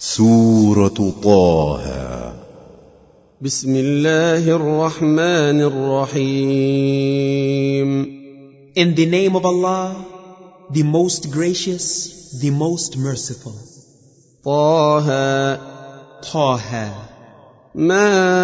سورة طه. بسم الله الرحمن الرحيم. In the name of Allah, the most gracious, the most merciful. طه. طه. ما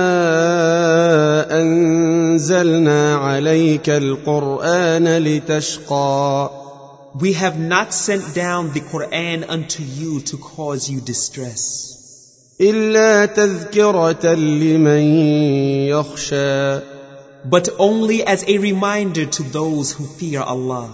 أنزلنا عليك القرآن لتشقى. We have not sent down the Quran unto you to cause you distress. إلا تذكرة لمن يخشى. But only as a reminder to those who fear Allah.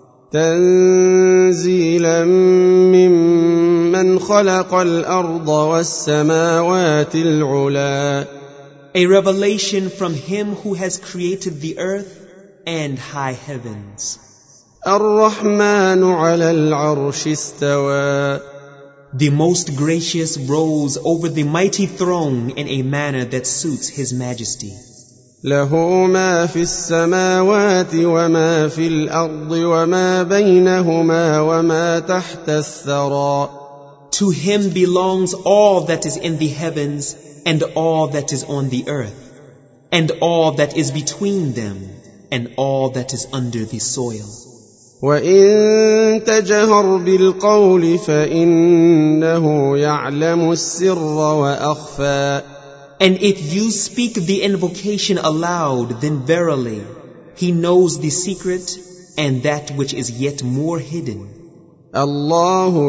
تنزيلا ممن خلق الأرض والسماوات العلا. A revelation from Him who has created the earth and high heavens. الرحمن على العرش استوى. The most gracious rose over the mighty throne in a manner that suits His majesty. له ما في السماوات وما في الأرض وما بينهما وما تحت الثرى. To Him belongs all that is in the heavens and all that is on the earth, and all that is between them, and all that is under the soil. وإن تجهر بالقول فإنه يعلم السر وأخفى. And if you speak the invocation aloud, then verily He knows the secret and that which is yet more hidden. الله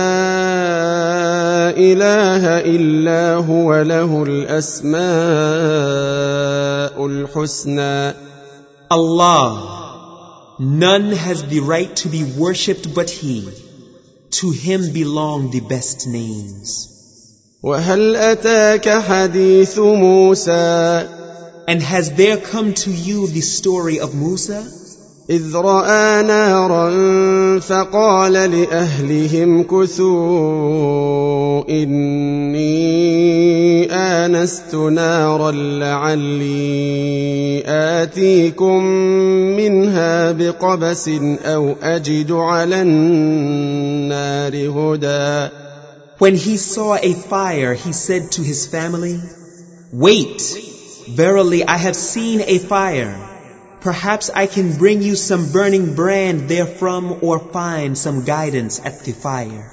لا إله إلا هو له الأسماء الحسنى. Allah, none has the right to be worshipped but He. To Him belong the best names. وهل أتاك حديث موسى. And has there come to you the story of Musa? إذ رأى نارا فقال لأهلهم كثوا إني آنست نارا لعلي آتيكم منها بقبس أو أجد على النار هدى. When he saw a fire, he said to his family, "Wait, verily I have seen a fire. Perhaps I can bring you some burning brand therefrom or find some guidance at the fire."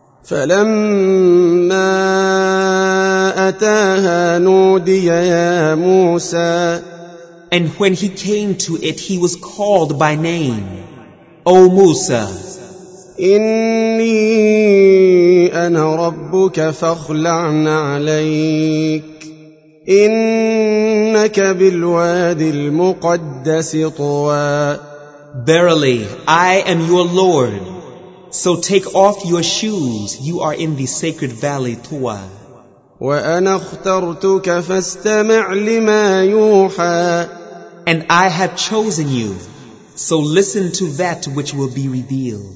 فلما أتاها نودي يا موسى. And when he came to it, he was called by name, "O Musa, إني أنا ربك فاخلع عليك إنك بالوادي المقدس طوى. verily I am your Lord. So take off your shoes, you are in the sacred valley Tuwa. وأنا اخترتك فاستمع لما يوحى. And I have chosen you, so listen to that which will be revealed.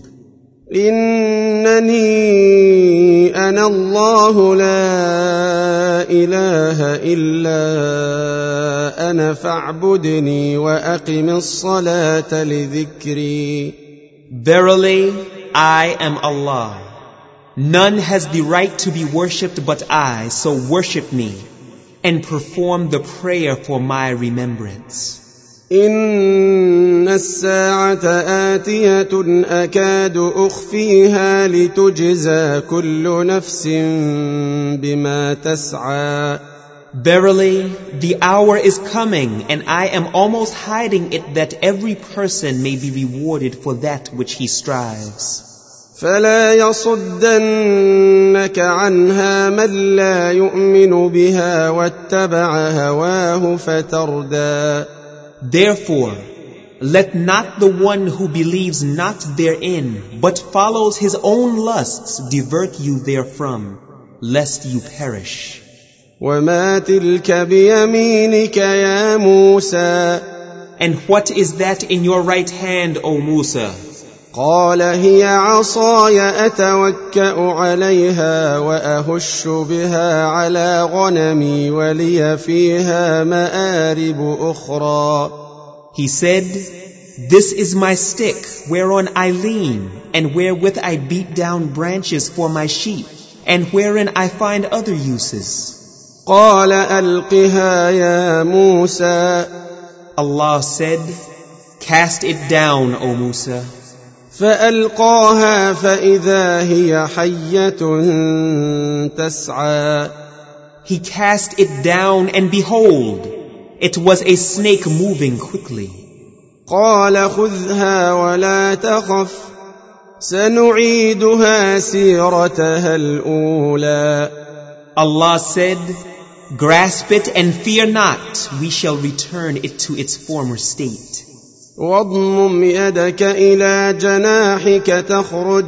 إنني أنا الله لا إله إلا أنا فاعبدني وأقم الصلاة لذكري. Verily, I am Allah. None has the right to be worshipped but I, so worship me and perform the prayer for my remembrance. إن الساعة آتية أكاد أخفيها لتجزى كل نفس بما تسعى. Verily, the hour is coming, and I am almost hiding it that every person may be rewarded for that which he strives. فلا يصدنك عنها من لا يؤمن بها واتبع هواه فتردى. Therefore, let not the one who believes not therein, but follows his own lusts, divert you therefrom, lest you perish. وما تلك بيمينك يا موسى. And what is that in your right hand, O Musa? قال هي عصاي أتوكأ عليها وأهش بها على غنمي ولي فيها مآرب أخرى. He said, "This is my stick whereon I lean, and wherewith I beat down branches for my sheep, and wherein I find other uses. قال ألقها يا موسى. Allah said, cast it down, O Musa. فألقاها فإذا هي حية تسعى. He cast it down, and behold, it was a snake moving quickly. قال خذها ولا تخف سنعيدها سيرتها الأولى. Allah said, grasp it and fear not, we shall return it to its former state. واضمم يدك إلى جناحك تخرج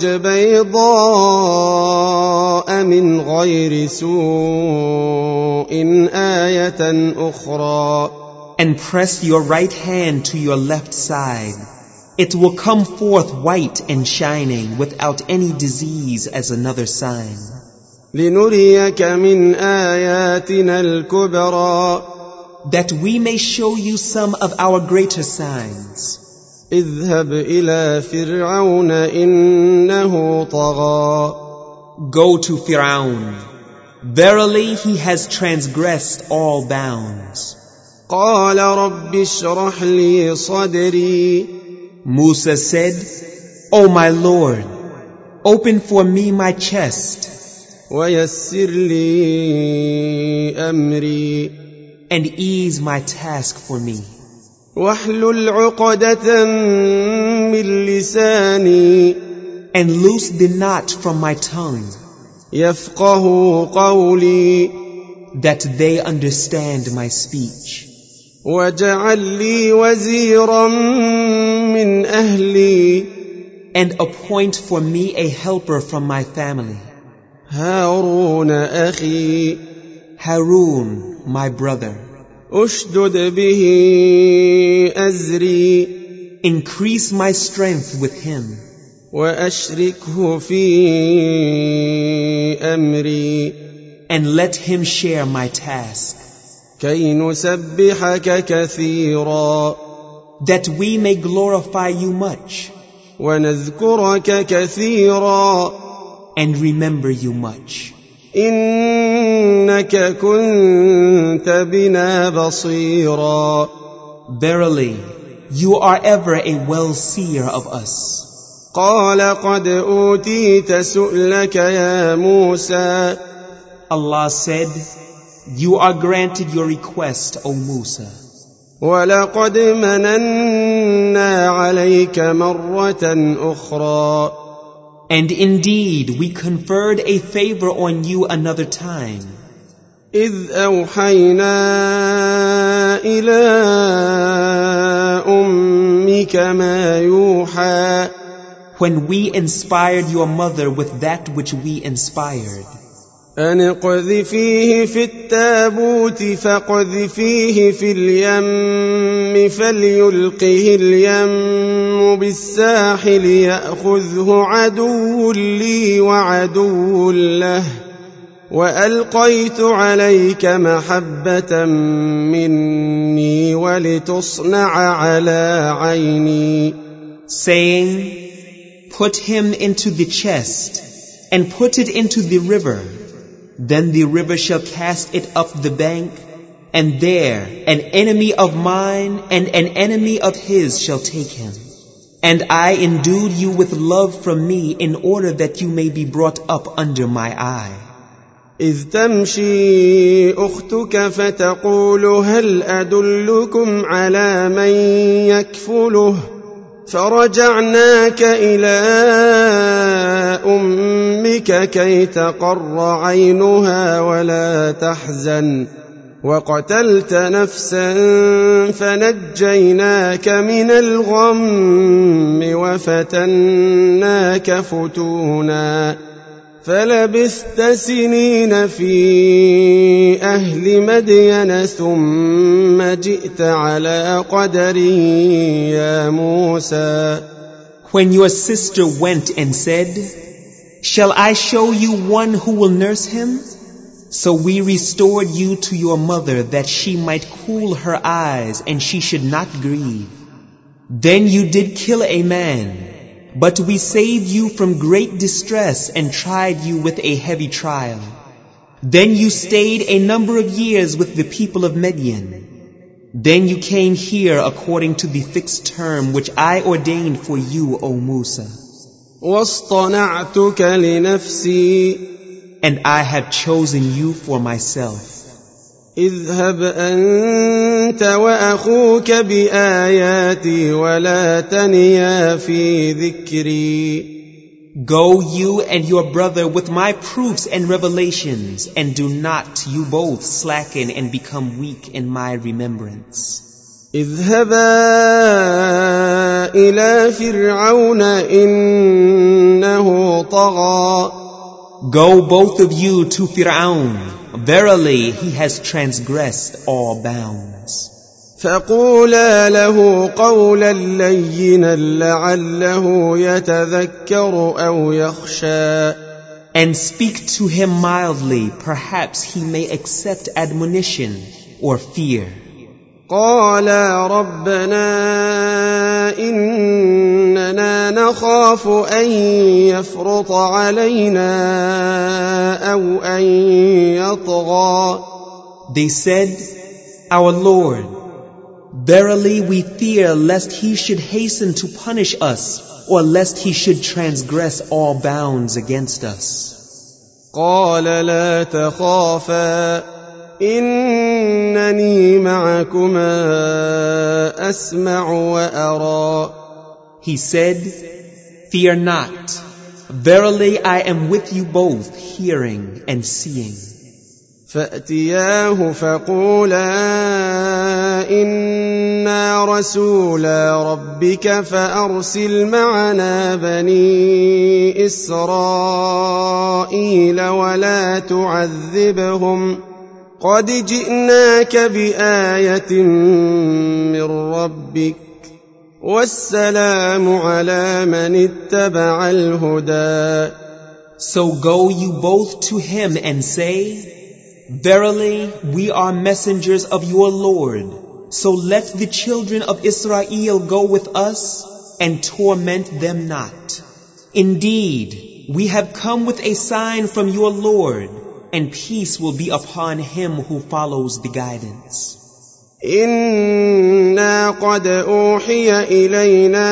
بيضاء من غير سوء آية أخرى. And press your right hand to your left side. It will come forth white and shining without any disease as another sign. لنريك من آياتنا الكبرى. That we may show you some of our greater signs. اذهب إلى فرعون إنه طغى. Go to Fir'aun. Verily he has transgressed all bounds. قال رب اشرح لي صدري. Musa said, O my Lord, open for me my chest. ويسر لي أمري. And ease my task for me. واحلل عقدة من لساني. And loose the knot from my tongue. يفقه قولي. That they understand my speech. واجعل لي وزيرا من أهلي. And appoint for me a helper from my family. هارون أخي. Harun, my brother. أشدد به أزري. Increase my strength with him. وأشركه في أمري. And let him share my task. كي نسبحك كثيرا. That we may glorify you much. ونذكرك كثيرا. And remember you much. إنك كنت بنا بصيرا. Verily, you are ever a well-seer of us. قال قد أوتيت سؤلك يا موسى. Allah said, you are granted your request, O Musa. ولقد مننا عليك مرة أخرى. And indeed, we conferred a favor on you another time. إذ أوحينا إلى أمك ما يوحى. When we inspired your mother with that which we inspired. أن اقذفيه في التابوت فاقذفيه في اليم فليلقه اليم بالساحل يأخذه عدو لي وعدو له وألقيت عليك محبة مني ولتصنع على عيني. Saying, put him into the chest and put it into the river. Then the river shall cast it up the bank, and there an enemy of mine and an enemy of his shall take him. And I endued you with love from me in order that you may be brought up under my eye. إذ تمشي أختك فتقول هل أدلكم على من يكفله فرجعناك إلى أمك كي تقر عينها ولا تحزن وقتلت نفسا فنجيناك من الغم وفتناك فتونا فلبثت سنين في أهل مدين ثم جئت على قدر يا موسى. When your sister went and said, shall I show you one who will nurse him? So we restored you to your mother that she might cool her eyes and she should not grieve. Then you did kill a man. But we saved you from great distress and tried you with a heavy trial. Then you stayed a number of years with the people of Midian. Then you came here according to the fixed term which I ordained for you, O Musa. واصطنعتك لنفسي. And I have chosen you for myself. اذهب أنت وأخوك بآياتي ولا تنيا في ذكري. Go you and your brother with my proofs and revelations, and do not you both slacken and become weak in my remembrance. اذهبا إلى فرعون إنه طغى. Go both of you to Fir'aun. Verily, he has transgressed all bounds. فقولا له قولا لينا لعله يتذكر أو يخشى. And speak to him mildly, perhaps he may accept admonition or fear. قالا ربنا إننا نخاف أن يفرط علينا أو أن يطغى. They said, Our Lord, verily we fear lest he should hasten to punish us, or lest he should transgress all bounds against us. قال لا تخافا إنني معكما أسمع وأرى. He said, Fear not. Verily I am with you both, hearing and seeing. فأتياه فقولا إنا رسولا ربك فأرسل معنا بني إسرائيل ولا تعذبهم قد جئناك بآية من ربك والسلام على من اتبع الهدى. So go you both to him and say, Verily, we are messengers of your Lord. So let the children of Israel go with us and torment them not. Indeed, we have come with a sign from your Lord, and peace will be upon him who follows the guidance. إنا قد أوحي إلينا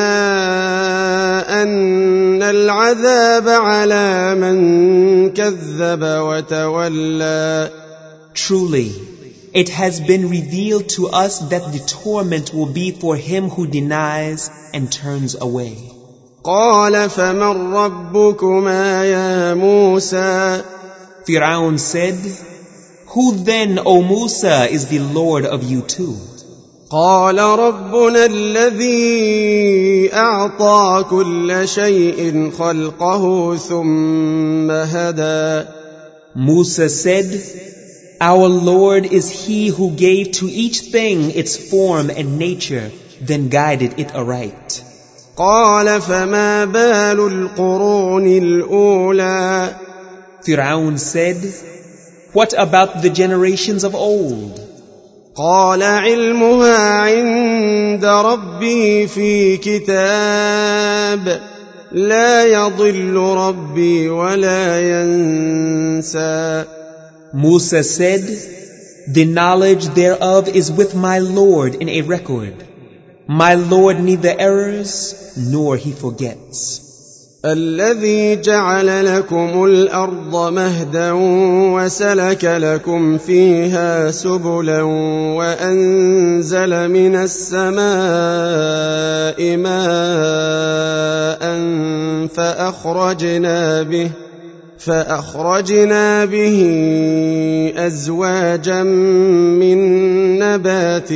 أن العذاب على من كذب وتولى. Truly, it has been revealed to us that the torment will be for him who denies and turns away. قال فمن ربكما يا موسى. Fir'aun said, Who then, O Musa, is the Lord of you two? قال ربنا الذي أعطى كل شيء خلقه ثم هدى. Musa said, Our Lord is he who gave to each thing its form and nature, then guided it aright. قال فما بال القرون الأولى. Fir'aun said, What about the generations of old? قال علمها عند ربي في كتاب لا يضل ربي ولا ينسى. Musa said, The knowledge thereof is with my Lord in a record. My Lord neither errs nor he forgets. الذي جعل لكم الأرض مهدا وسلك لكم فيها سبلا وأنزل من السماء ماء فأخرجنا به أزواجا من نبات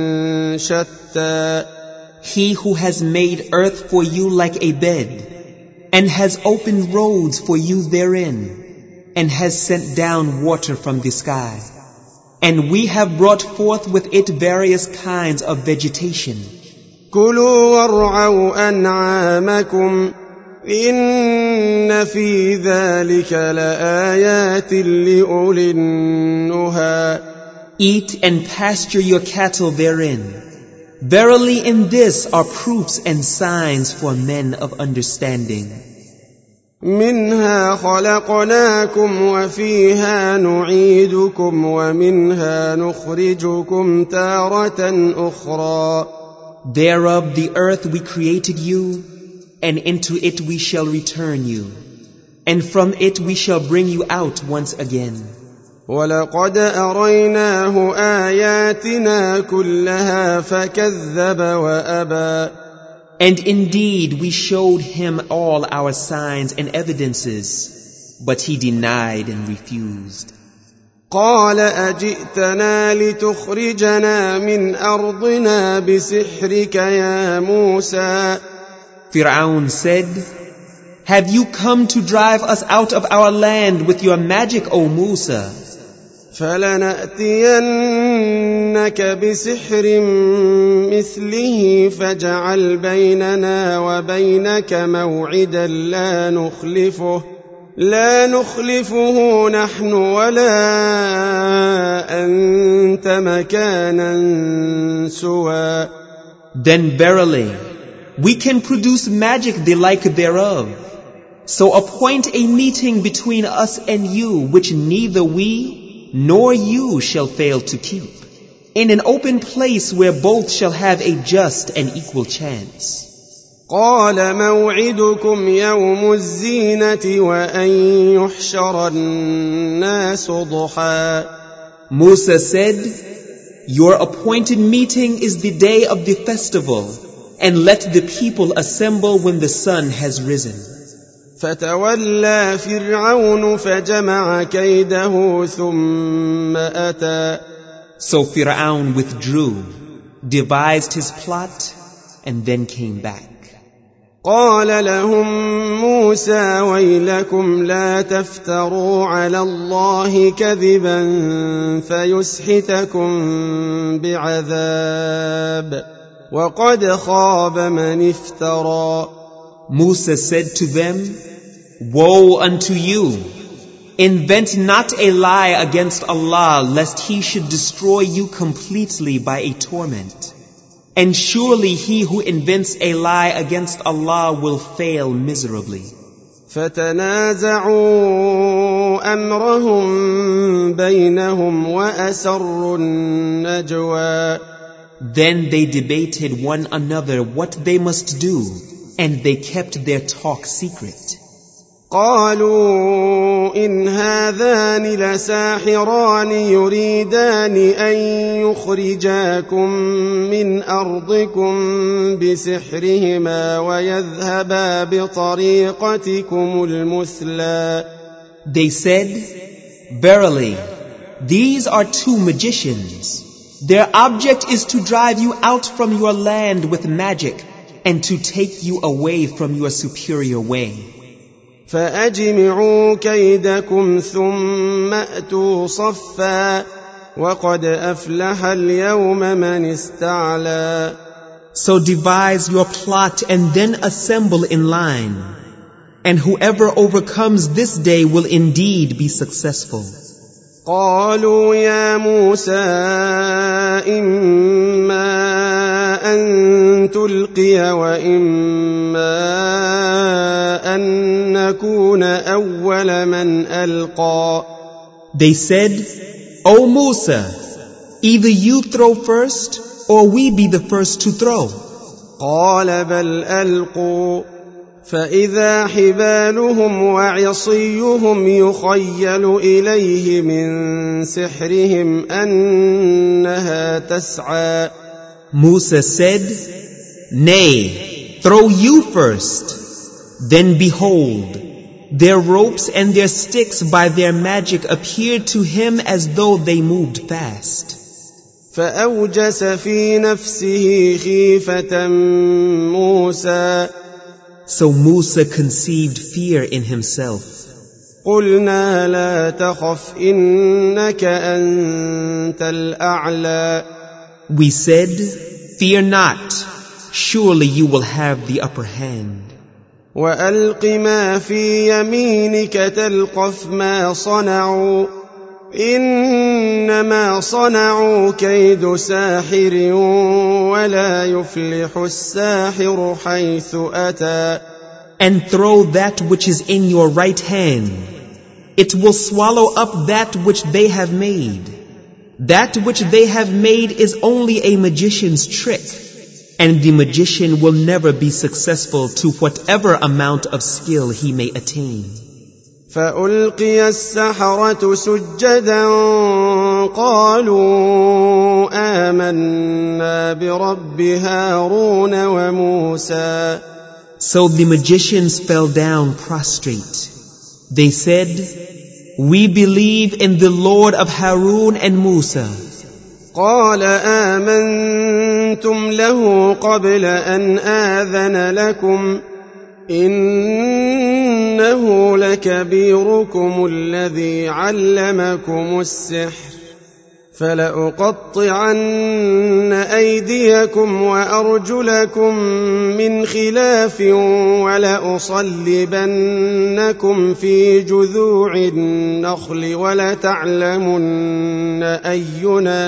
شتى. He who has made earth for you like a bed, and has opened roads for you therein, and has sent down water from the sky. And we have brought forth with it various kinds of vegetation. كلوا وارعوا أنعامكم إن في ذلك لآيات لأولي النهى. Eat and pasture your cattle therein. Verily in this are proofs and signs for men of understanding. منها خلقناكم وفيها نعيدكم ومنها نخرجكم تارة أخرى. Thereof the earth we created you, and into it we shall return you, and from it we shall bring you out once again. وَلَقَدْ أَرَيْنَاهُ آيَاتِنَا كُلَّهَا فَكَذَّبَ وَأَبَى. And indeed we showed him all our signs and evidences, but he denied and refused. قال أجئتنا لتخرجنا من أرضنا بسحرك يا موسى. Fir'aun said, Have you come to drive us out of our land with your magic, O Musa? فلنأتينك بسحر مثله فاجعل بيننا وبينك موعدا لا نخلفه نحن ولا أنت مكانا سوى. Then verily, we can produce magic the like thereof. So appoint a meeting between us and you, which neither we nor you shall fail to keep, in an open place where both shall have a just and equal chance. قال موعدكم يوم الزينة وأن يحشر الناس ضحى. Musa said, Your appointed meeting is the day of the festival, and let the people assemble when the sun has risen. فتولى فرعون فجمع كيده ثم أتى. So Fir'aun withdrew, devised his plot, and then came back. قال لهم موسى ويلكم لا تفتروا على الله كذبا فيسحتكم بعذاب وقد خاب من افترى. Musa said to them, Woe unto you! Invent not a lie against Allah, lest He should destroy you completely by a torment. And surely he who invents a lie against Allah will fail miserably. فتنازعوا أمرهم بينهم وأسروا النجوى. Then they debated one another what they must do, and they kept their talk secret. قالوا إن هذان لساحران يريدان أن يخرجاكم من أرضكم بسحرهما ويذهبا بطريقتكم المثلى. They said, Verily, these are two magicians. Their object is to drive you out from your land with magic and to take you away from your superior way. فأجمعوا كيدكم ثم أتوا صفا وقد أفلح اليوم من استعلى. So devise your plot and then assemble in line. And whoever overcomes this day will indeed be successful. قالوا يا موسى إما أن تلقي وإما أن نكون أول من ألقى. They said, O Musa, either you throw first or we be the first to throw. قال بل ألقوا فإذا حبالهم وعصيهم يخيل إليه من سحرهم أنها تسعى. Musa said, Nay, throw you first. Then behold, their ropes and their sticks by their magic appeared to him as though they moved fast. فأوجس في نفسه خيفة موسى. So Musa conceived fear in himself. قلنا لا تخف إنك أنت الأعلى. We said, Fear not, surely you will have the upper hand. وألق ما في يمينك تلقف ما صنعوا إنما صنعوا كيد ساحر ولا يفلح الساحر حيث أتى. And throw that which is in your right hand. It will swallow up that which they have made. That which they have made is only a magician's trick, and the magician will never be successful to whatever amount of skill he may attain. فألقي السحرة سجدا قالوا آمنا برب هارون وموسى. So the magicians fell down prostrate. They said, "We believe in the Lord of Harun and Musa." قال آمنتم له قبل أن آذن لكم إنه لكبيركم الذي علمكم السحر فلأقطعن أيديكم وأرجلكم من خلاف ولأصلبنكم في جذوع النخل ولتعلمن أينا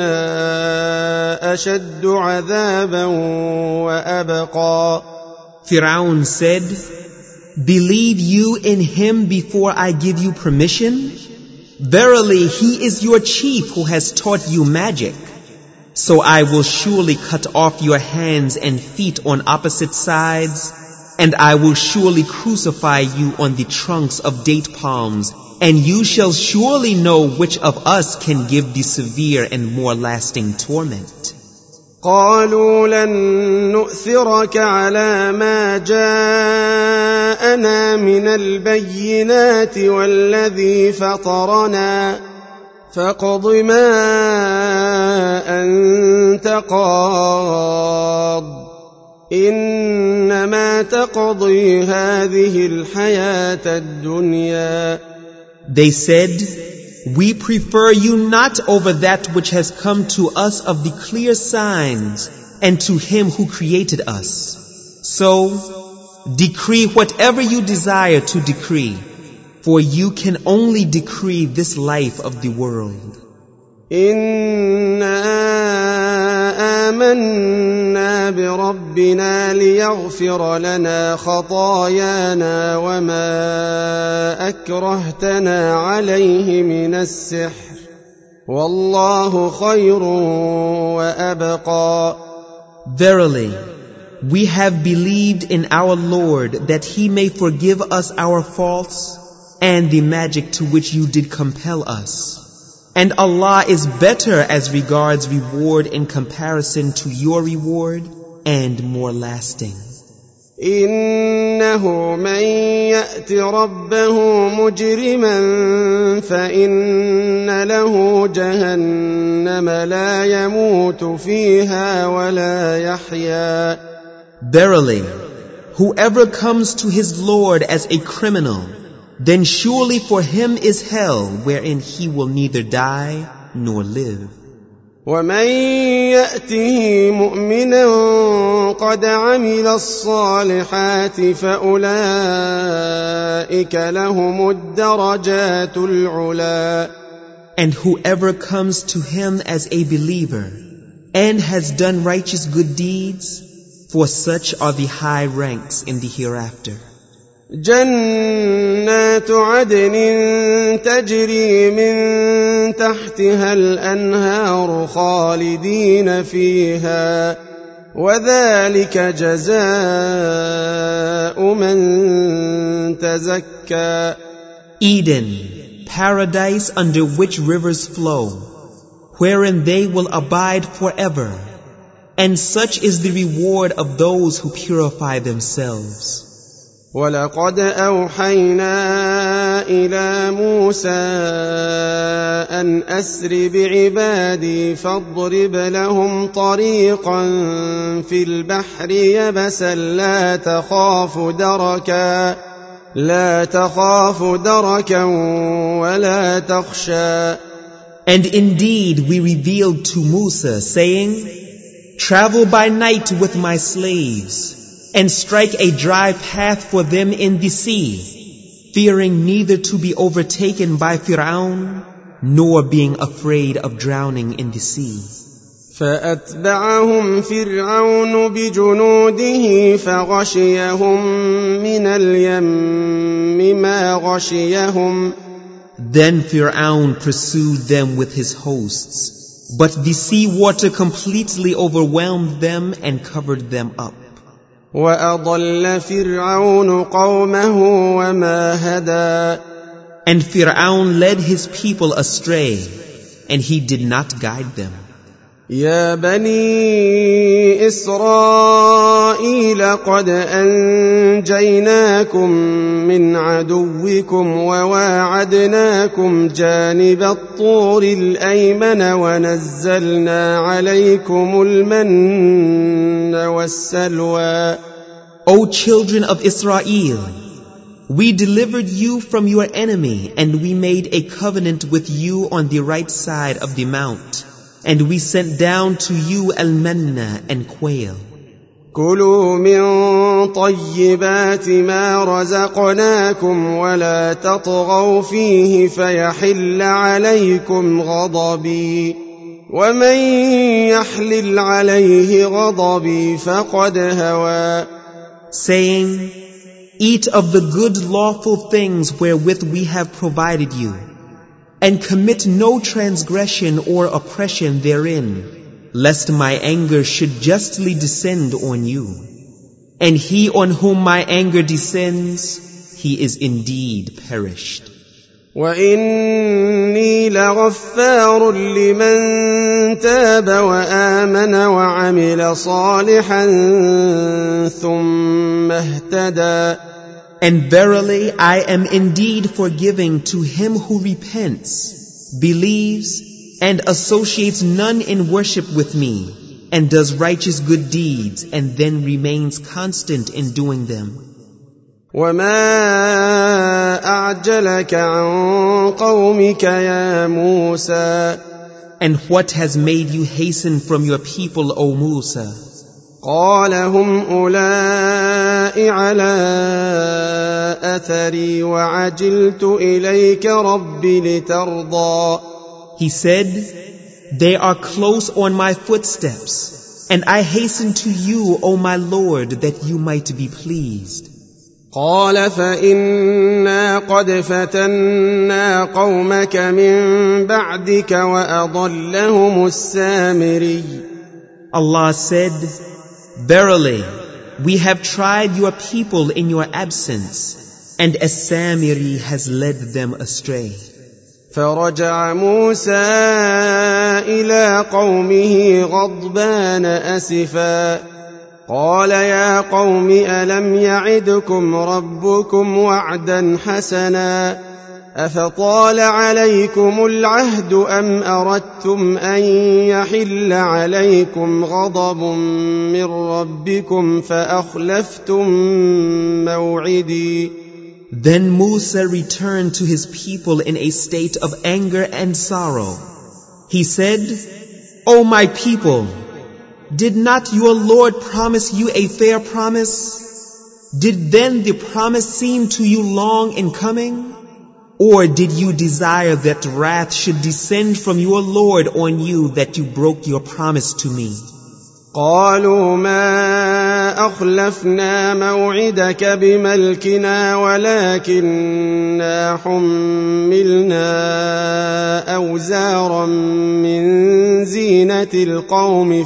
أشد عذابا وأبقى. Firaun said, "Believe you in him before I give you permission? Verily, he is your chief who has taught you magic. So I will surely cut off your hands and feet on opposite sides, and I will surely crucify you on the trunks of date palms, and you shall surely know which of us can give the severe and more lasting torment." قالوا لن نؤثرك على ما جاءنا من البينات والذي فطرنا فاقض ما أنت قاض إنما تقضي هذه الحياة الدنيا. They said, "We prefer you not over that which has come to us of the clear signs and to him who created us. So, decree whatever you desire to decree, for you can only decree this life of the world." إنا آمنا بربنا ليغفر لنا خطايانا وما أكرهتنا عليه من السحر والله خير وأبقى. Verily, we have believed in our Lord that He may forgive us our faults and the magic to which you did compel us. And Allah is better as regards reward in comparison to your reward and more lasting. إنه من يأت ربه مجرما فإن له جهنم لا يموت فيها ولا يحيا. Verily, whoever comes to his Lord as a criminal, then surely for him is hell wherein he will neither die nor live. ومن يأته مؤمنا قد عمل الصالحات فأولئك لهم الدرجات العلا. And whoever comes to him as a believer and has done righteous good deeds, for such are the high ranks in the hereafter. جنات عدن تجري من تحتها الأنهار خالدين فيها وذلك جزاء من تزكى. Eden, paradise under which rivers flow, wherein they will abide forever, and such is the reward of those who purify themselves. ولقد أوحينا إلى موسى أن أسر بعبادي فاضرب لهم طريقا في البحر يبسا لا تخاف دركا ولا تخشى. And indeed we revealed to Musa, saying, "Travel by night with my slaves, and strike a dry path for them in the sea, fearing neither to be overtaken by Firaun, nor being afraid of drowning in the sea. فأتبعهم فرعون بجنوده فغشيهم من اليم ما غشيهم. Then Fir'aun pursued them with his hosts, but the sea water completely overwhelmed them and covered them up. وأضل فرعون قومه وما هدى. And Fir'aun led his people astray, and he did not guide them. يا بني إسرائيل قد أنجيناكم من عدوكم وواعدناكم جانب الطور الأيمن ونزلنا عليكم المن والسلوى. O children of Israel, we delivered you from your enemy, and we made a covenant with you on the right side of the mount. And we sent down to you al-manna and quail. كلوا من طيبات ما رزقناكم ولا تطغوا فيه فيحل عليكم غضبي ومن يحلل عليه غضبي فقد هوى. Saying, eat of the good lawful things wherewith we have provided you, and commit no transgression or oppression therein, lest my anger should justly descend on you. And he on whom my anger descends, he is indeed perished. وَإِنِّي لَغَفَّارٌ لِمَن تَابَ وَآمَنَ وَعَمِلَ صَالِحًا ثُمَّ اهْتَدَى. And verily, I am indeed forgiving to him who repents, believes, and associates none in worship with me, and does righteous good deeds, and then remains constant in doing them. وَمَا أَعْجَلَكَ عَنْ قَوْمِكَ يَا مُوسَى. And what has made you hasten from your people, O Musa? قال هم أولئك على أثري وعجلت إليك رب لترضى. He said, they are close on my footsteps, and I hasten to you, O my Lord, that you might be pleased. قال فإنا قد فتنا قومك من بعدك وأضلهم السامري. Allah said, verily, we have tried your people in your absence, and As-Samiri has led them astray. فرجع موسى إلى قومه غضبان أسفا قال يا قوم ألم يعدكم ربكم وعدا حسنا أفطال عليكم العهد أم أردتم أن يحل عليكم غضب من ربكم فأخلفتم موعدي. Then Musa returned to his people in a state of anger and sorrow. He said, O my people, did not your Lord promise you a fair promise? Did then the promise seem to you long in coming? Or did you desire that wrath should descend from your Lord on you that you broke your promise to me? قالوا ما أخلفنا موعدك بملكنا ولكننا حملنا أوزارا من زينة القوم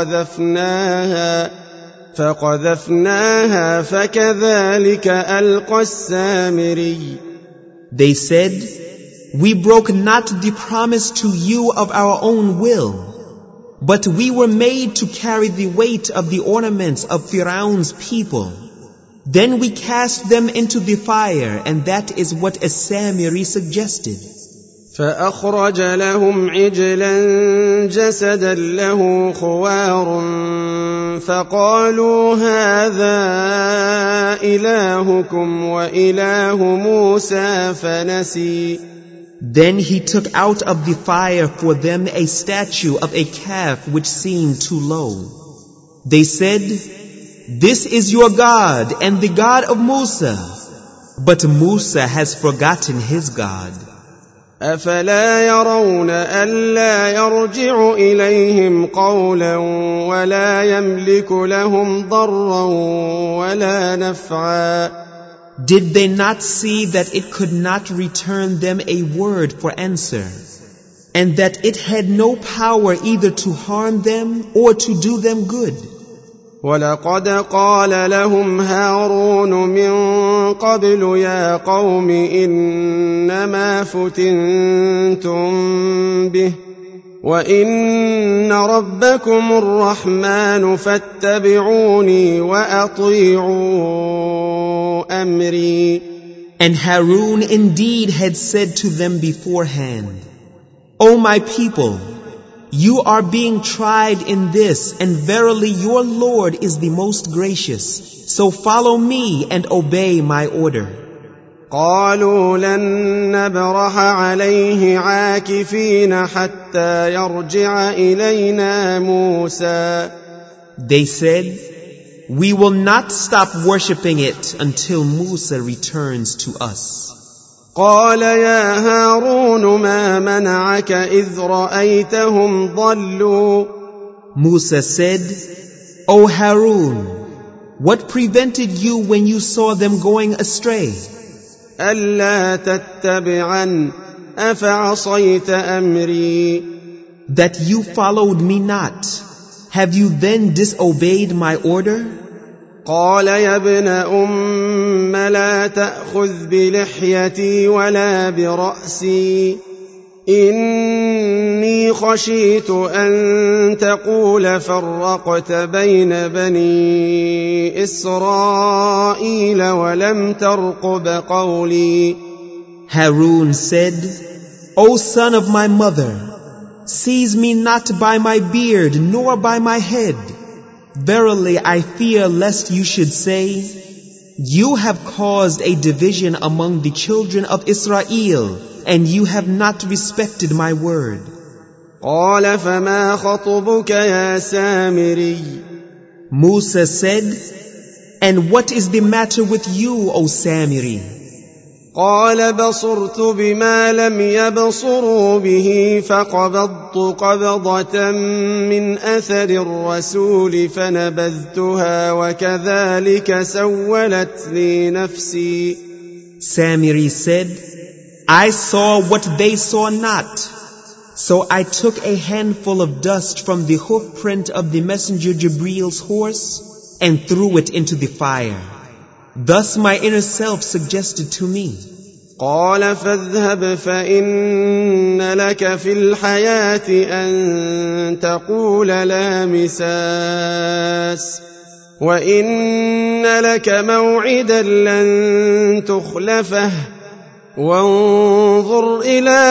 فقذفناها فكذلك ألقى السامري. They said, we broke not the promise to you of our own will, but we were made to carry the weight of the ornaments of Fir'aun's people. Then we cast them into the fire, and that is what As-Samiri suggested. فأخرج لهم عجلا جسدا له خوار فقالوا هذا إلهكم وإله موسى فنسي. Then he took out of the fire for them a statue of a calf which seemed too low. They said, this is your God and the God of Musa. But Musa has forgotten his God. أفلا يرون ألا يرجع إليهم قولا ولا يملك لهم ضرا ولا نفعا. Did they not see that it could not return them a word for answer, and that it had no power either to harm them or to do them good? ولقد قال لهم هارون من قبل يا قوم إنما فتنتم به وإن ربكم الرحمن فاتبعوني وأطيعوا أمري. And Harun indeed had said to them beforehand, O my people, you are being tried in this, and verily your Lord is the most gracious. So follow me and obey my order. قالوا لن نبرح عليه عاكفين حتى يرجع إلينا موسى. They said, we will not stop worshipping it until Musa returns to us. قال يا هارون ما منعك إذ رأيتهم ضلوا. Musa said, O Harun, what prevented you when you saw them going astray? ألا تتبعن أفعصيت أمري. That you followed me not. Have you then disobeyed my order? قال يا ابن أم لا تأخذ بلحيتي ولا برأسي إني خشيت أن تقول فرقت بين بني إسرائيل ولم ترقب قولي. Harun said, O son of my mother, seize me not by my beard nor by my head. Verily, I fear lest you should say, you have caused a division among the children of Israel, and you have not respected my word. قال فما خطبك يا سامري. Musa said, and what is the matter with you, O Samiri? قال بصرت بما لم يبصروا به فقبضت قبضة من أثر الرسول فنبذتها وكذلك سولت لي نفسي. Samiri said, I saw what they saw not. So I took a handful of dust from the hoof print of the messenger Jibril's horse and threw it into the fire. Thus my inner self suggested to me. قال فاذهب فإن لك في الحياة أن تقول لا مساس وإن لك موعدا لن تخلفه وانظر إلى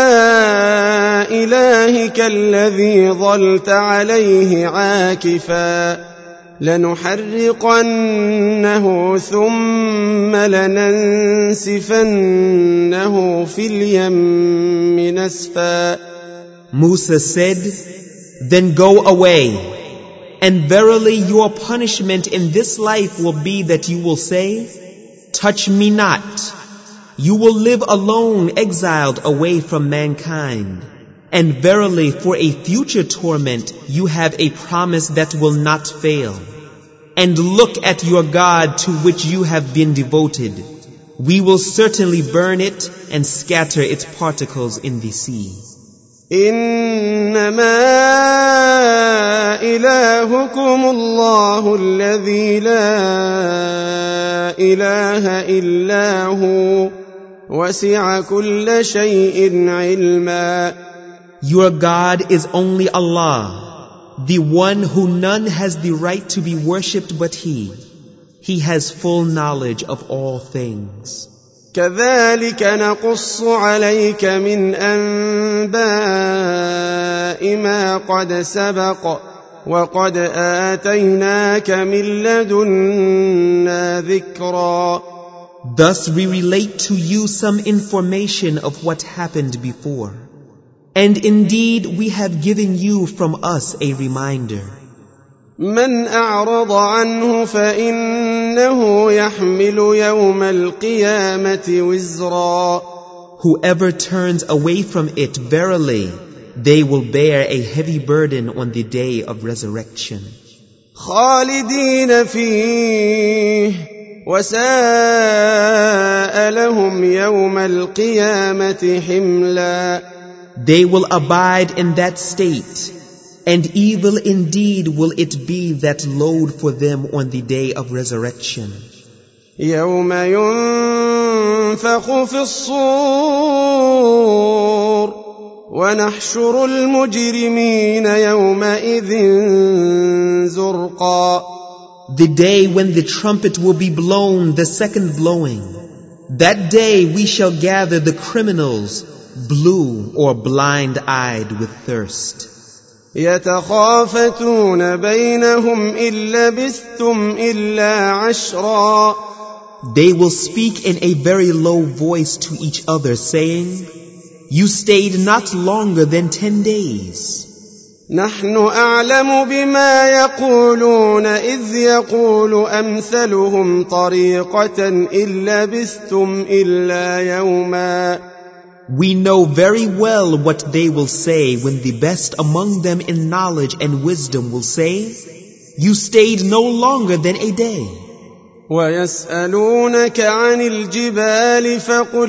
إلهك الذي ظلت عليه عاكفا لنحرقنه ثم لننسفنه في اليم نسفا. Musa said, then go away, and verily your punishment in this life will be that you will say, touch me not. You will live alone, exiled away from mankind. And verily for a future torment you have a promise that will not fail. And look at your God to which you have been devoted. We will certainly burn it and scatter its particles in the sea. إنما إلهكم الله الذي لا إله إلا هو وسع كل شيء علما. Your God is only Allah, the one who none has the right to be worshipped but He. He has full knowledge of all things. كذلك نقص عليك من أنباء ما قد سبق وقد آتيناك من لدنا ذكرا. Thus we relate to you some information of what happened before. And indeed we have given you from us a reminder. من أعرض عنه فإنه يحمل يوم القيامة وزرا Whoever turns away from it, verily, they will bear a heavy burden on the day of resurrection. خالدين فيه وساء لهم يوم القيامة حملا. They will abide in that state, and evil indeed will it be that load for them on the day of resurrection. يوم ينفخ في الصور ونحشر المجرمين يومئذ زرقا. The day when the trumpet will be blown, the second blowing. That day we shall gather the criminals, blue or blind-eyed with thirst. يتخافتون بينهم إن لبثتم إلا عشرا. They will speak in a very low voice to each other, saying, You stayed not longer than 10 days. نحن أعلم بما يقولون إذ يقول أمثلهم طريقة إن لبثتم إلا يوما. We know very well what they will say when the best among them in knowledge and wisdom will say, You stayed no longer than a day. ويسألونك عن الجبال فقل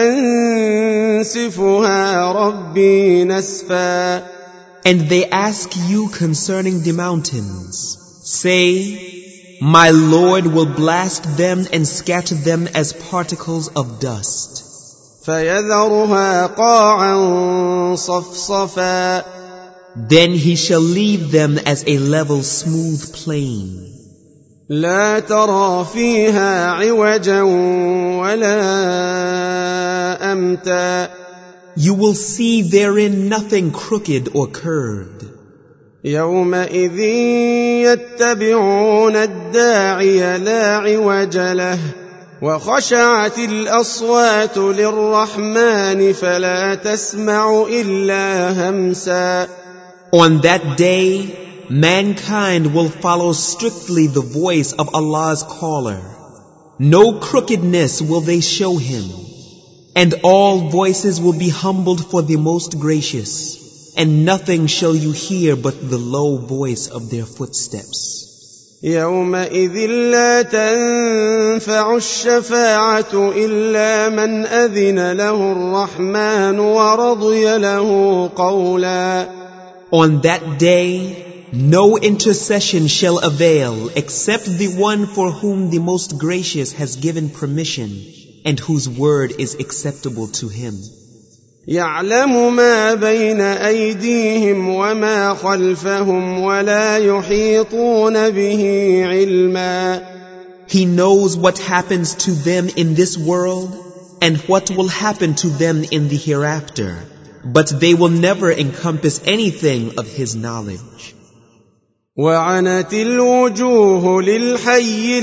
ينسفها ربي نسفا. And they ask you concerning the mountains. Say, My Lord will blast them and scatter them as particles of dust. فيذرها قاعا صفصفا. Then he shall leave them as a level smooth plain. لا ترى فيها عوجا ولا أمتا. You will see therein nothing crooked or curved. يومئذ يتبعون الداعي لا عوج له وخشعت الأصوات للرحمن فلا تسمع إلا همسا. On that day, mankind will follow strictly the voice of Allah's caller. No crookedness will they show him. And all voices will be humbled for the most gracious. And nothing shall you hear but the low voice of their footsteps. يومئذ لا تنفع الشفاعة إلا من أذن له الرحمن ورضي له قولا. On that day, no intercession shall avail except the one for whom the most gracious has given permission and whose word is acceptable to him. يعلم ما بين أيديهم وما خلفهم ولا يحيطون به علما. He knows what happens to them in this world and what will happen to them in the hereafter, but they will never encompass anything of his knowledge. وعنت الوجوه للحي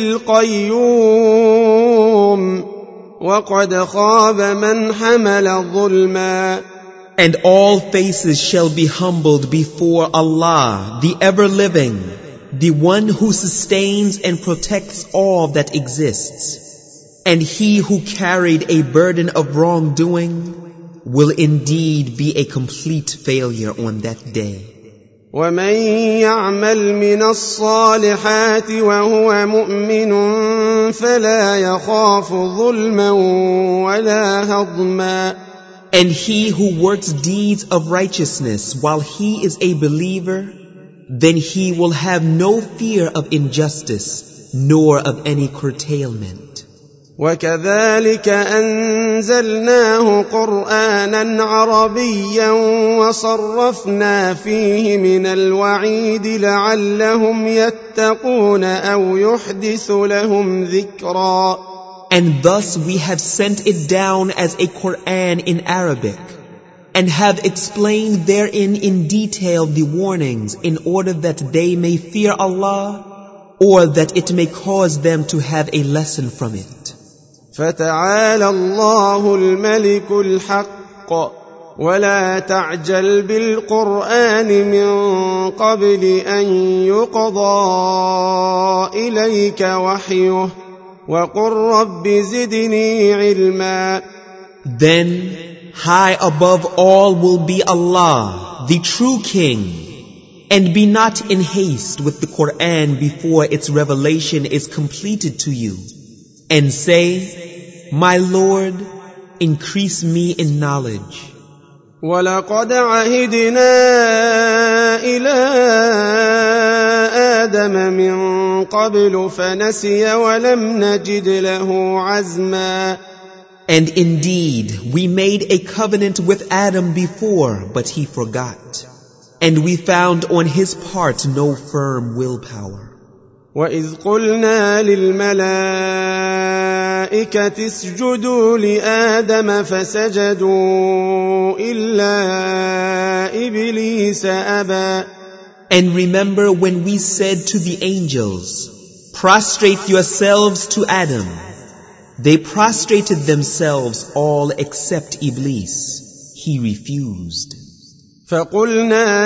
القيوم وقد خاب من حمل ظلما. And all faces shall be humbled before Allah, the ever-living, the one who sustains and protects all that exists. And he who carried a burden of wrongdoing will indeed be a complete failure on that day. ومن يعمل من الصالحات وهو مؤمن فلا يخاف ظلما ولا هضما. And he who works deeds of righteousness while he is a believer, then he will have no fear of injustice nor of any curtailment. وكذلك أنزلناه قرآنا عربيا وصرفنا فيه من الوعيد لعلهم يتقون أو يحدث لهم ذكرا. And thus we have sent it down as a Quran in Arabic, and have explained therein in detail the warnings in order that they may fear Allah, or that it may cause them to have a lesson from it. فتعالى الله الملك الحق ولا تعجل بالقرآن من قبل أن يقضى إليك وحيه وقل رب زدني علما. Then high above all will be Allah, the true King. And be not in haste with the Quran before its revelation is completed to you. And say, My Lord, increase me in knowledge. وَلَقَدْ عَهِدْنَا إِلَىٰ آدَمَ مِن قَبْلُ فَنَسِيَ وَلَمْ نَجِدْ لَهُ عَزْمًا. And indeed, we made a covenant with Adam before, but he forgot. And we found on his part no firm willpower. وَإِذْ قُلْنَا لِلْمَلَائِكَةِ اسْجُدُوا لِآدَمَ فَسَجَدُوا إِلَّا إِبْلِيسَ أَبَى. And remember when we said to the angels, Prostrate yourselves to Adam. They prostrated themselves all except Iblis. He refused. فَقُلْنَا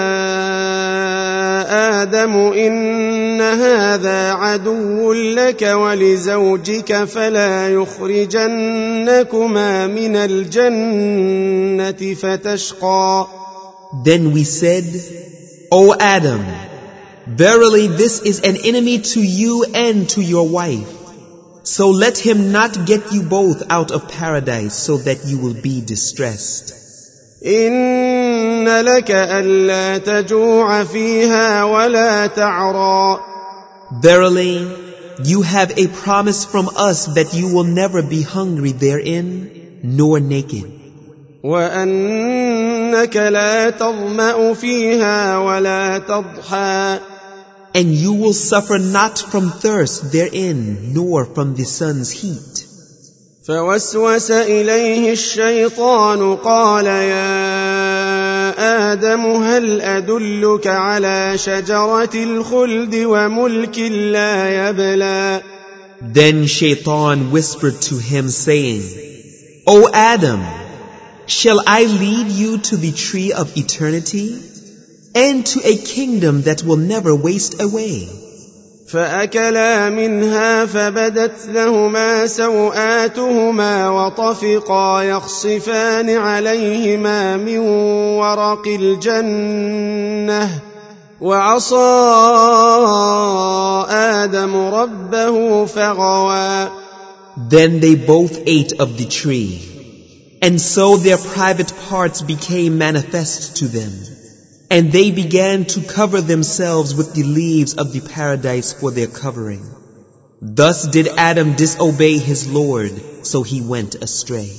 يَا آدَمُ إِنَّ هَذَا عَدُوٌّ لَكَ وَلِزَوْجِكَ فَلَا يُخْرِجَنَّكُمَا مِنَ الْجَنَّةِ فَتَشْقَى. Then we said, O Adam, verily this is an enemy to you and to your wife. So let him not get you both out of paradise so that you will be distressed. إِنَّ لَكَ أَلَّا تَجُوعَ فِيهَا وَلَا تَعْرَى. Verily, you have a promise from us that you will never be hungry therein, nor naked. وَأَنَّكَ لَا تَظْمَأُ فِيهَا وَلَا تَضْحَى. And you will suffer not from thirst therein, nor from the sun's heat. فوسوس إليه الشيطان قال يا آدم هل أدلك على شجرة الخلد وملك لا يبلى. Then Shaitan whispered to him saying, O Adam, shall I lead you to the tree of eternity and to a kingdom that will never waste away? فأكلا منها فبدت لهما سوآتهما وطفقا يخصفان عليهما من ورق الجنة وعصى آدم ربه فغوى. Then they both ate of the tree, and so their private parts became manifest to them. And they began to cover themselves with the leaves of the paradise for their covering. Thus did Adam disobey his Lord, so he went astray.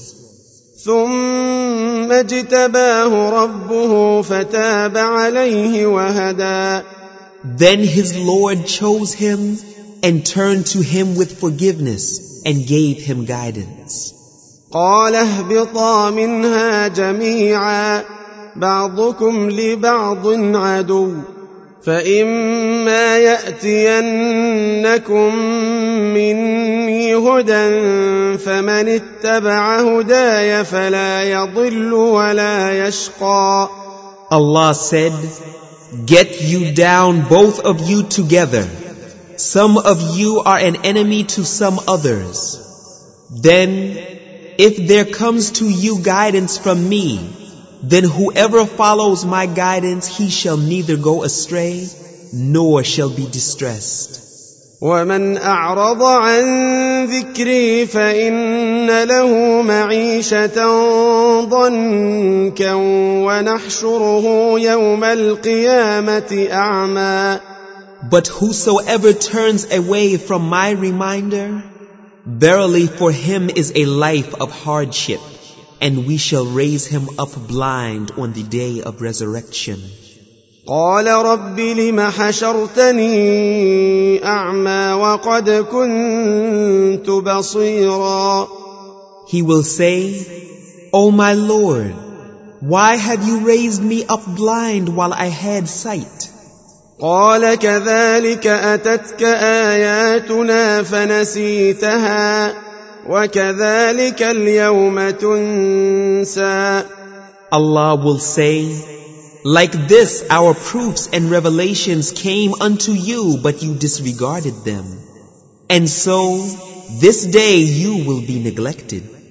ثم اجتباه ربه فتاب عليه وهدى. Then his Lord chose him and turned to him with forgiveness and gave him guidance. قال اهبطا منها جميعا بعضكم لبعض عدو فإما يأتينكم مني هدى فمن اتبع هداي فلا يضل ولا يشقى. Allah said, Get you down both of you together. Some of you are an enemy to some others. Then, if there comes to you guidance from me, then whoever follows my guidance, he shall neither go astray, nor shall be distressed. وَمَنْ أَعْرَضَ عَنْ ذِكْرِي فَإِنَّ لَهُ مَعِيشَةً ضَنكًا وَنَحْشُرُهُ يَوْمَ الْقِيَامَةِ أَعْمَى. But whosoever turns away from my reminder, verily for him is a life of hardship, and we shall raise him up blind on the day of resurrection. قال رب لم حشرتني أعمى وقد كنت بصيرا. He will say, O my Lord, why have you raised me up blind while I had sight? قال كذلك أتتك آياتنا فنسيتها وكذلك اليوم تنسى. Allah will say, Like this our proofs and revelations came unto you, but you disregarded them. And so, this day you will be neglected.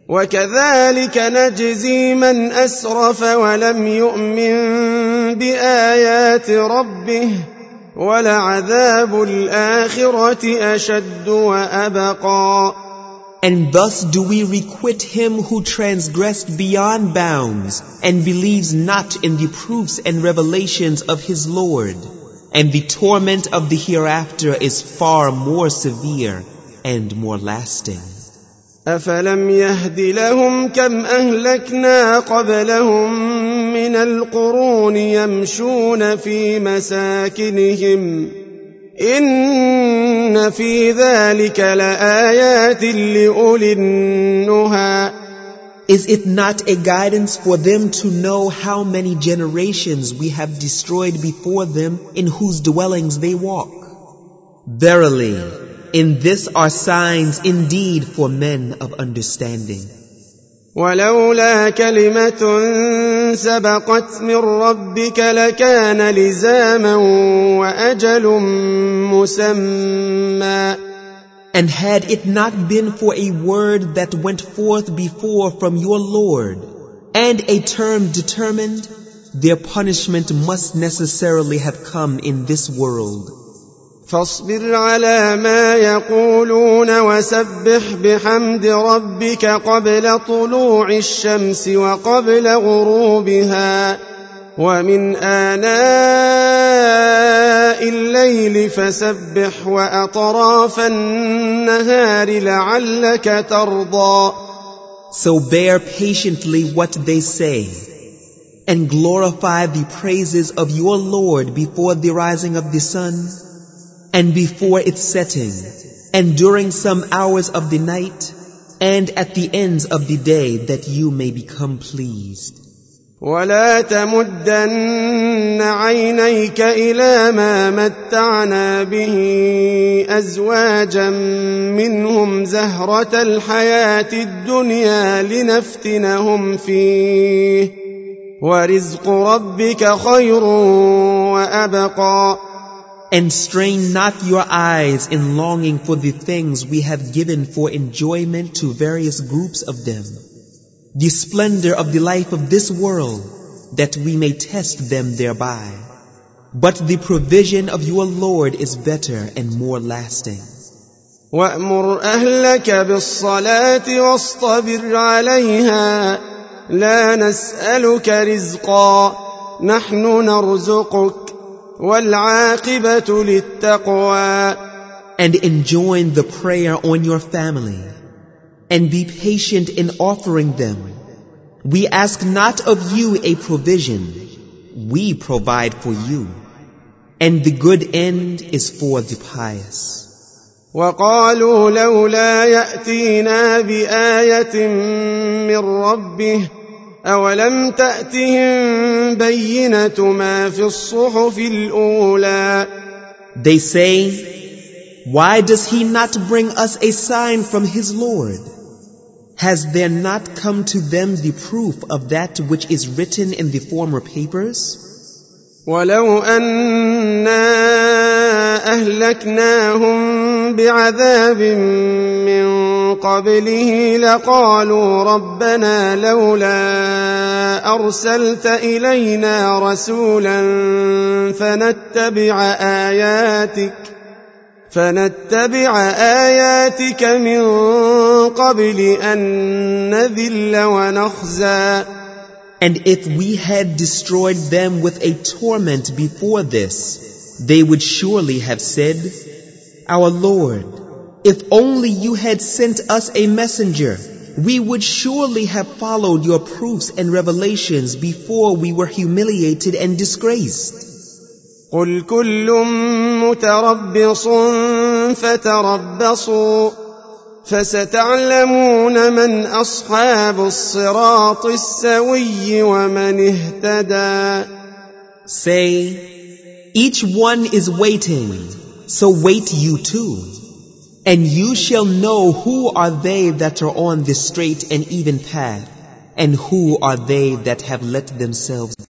وكذلك نجزي من أسرف ولم يؤمن بآيات ربه ولعذاب الآخرة أشد وأبقى. And thus do we requite him who transgressed beyond bounds and believes not in the proofs and revelations of his Lord. And the torment of the hereafter is far more severe and more lasting. أفلم يهد لهم كم أهلكنا قبلهم من القرون يمشون في مساكنهم إن في ذلك لآيات لأولي النهى. Is it not a guidance for them to know how many generations we have destroyed before them in whose dwellings they walk? Verily, in this are signs indeed for men of understanding. ولولا كلمة سبقت من ربك لكان لزاما وأجل مسمى. And had it not been for a word that went forth before from your Lord, and a term determined, their punishment must necessarily have come in this world. فاصبر على ما يقولون وسبح بحمد ربك قبل طلوع الشمس وقبل غروبها ومن آناء الليل فسبح وأطراف النهار لعلك ترضى. So bear patiently what they say, and glorify the praises of your Lord before the rising of the sun, and before its setting, and during some hours of the night, and at the ends of the day, that you may become pleased. ولا تمدن عينيك إلى ما متعنا به أزواجا منهم زهرة الحياة الدنيا لنفتنهم فيه ورزق ربك خير وأبقى. And strain not your eyes in longing for the things we have given for enjoyment to various groups of them, the splendor of the life of this world, that we may test them thereby. But the provision of your Lord is better and more lasting. وَأْمُرْ أَهْلَكَ بِالصَّلَاةِ وَاصْطَبِرْ عَلَيْهَا لَا نَسْأَلُكَ رِزْقًا نَحْنُ نَرْزُقُكَ وَالْعَاقِبَةُ لِلتَّقْوَى. And enjoin the prayer on your family, and be patient in offering them. We ask not of you a provision, we provide for you. And the good end is for the pious. وَقَالُوا لَوْلَا يَأْتِينَا بِآيَةٍ مِّن رَّبِّهِ أَوَلَمْ تَأْتِهِم بَيِّنَةُ مَا فِي الصُّحُفِ الْأُولَى. They say, why does he not bring us a sign from his Lord? Has there not come to them the proof of that which is written in the former papers? وَلَوْ أَنَّا أَهْلَكْنَاهُم بِعَذَابٍ مِّن قَبْلِهِ لَقَالُوا رَبَّنَا لَوْلَا أَرْسَلْتَ إِلَيْنَا رَسُولًا فنتبع آياتك من قبل أن نذل ونخزى. And if we had destroyed them with a torment before this, they would surely have said, Our Lord, if only you had sent us a messenger, we would surely have followed your proofs and revelations before we were humiliated and disgraced. قل كل متربص فتربصوا فستعلمون من أصحاب الصراط السوي ومن اهتدى. Say, each one is waiting, so wait you too. And you shall know who are they that are on the straight and even path, and who are they that have let themselves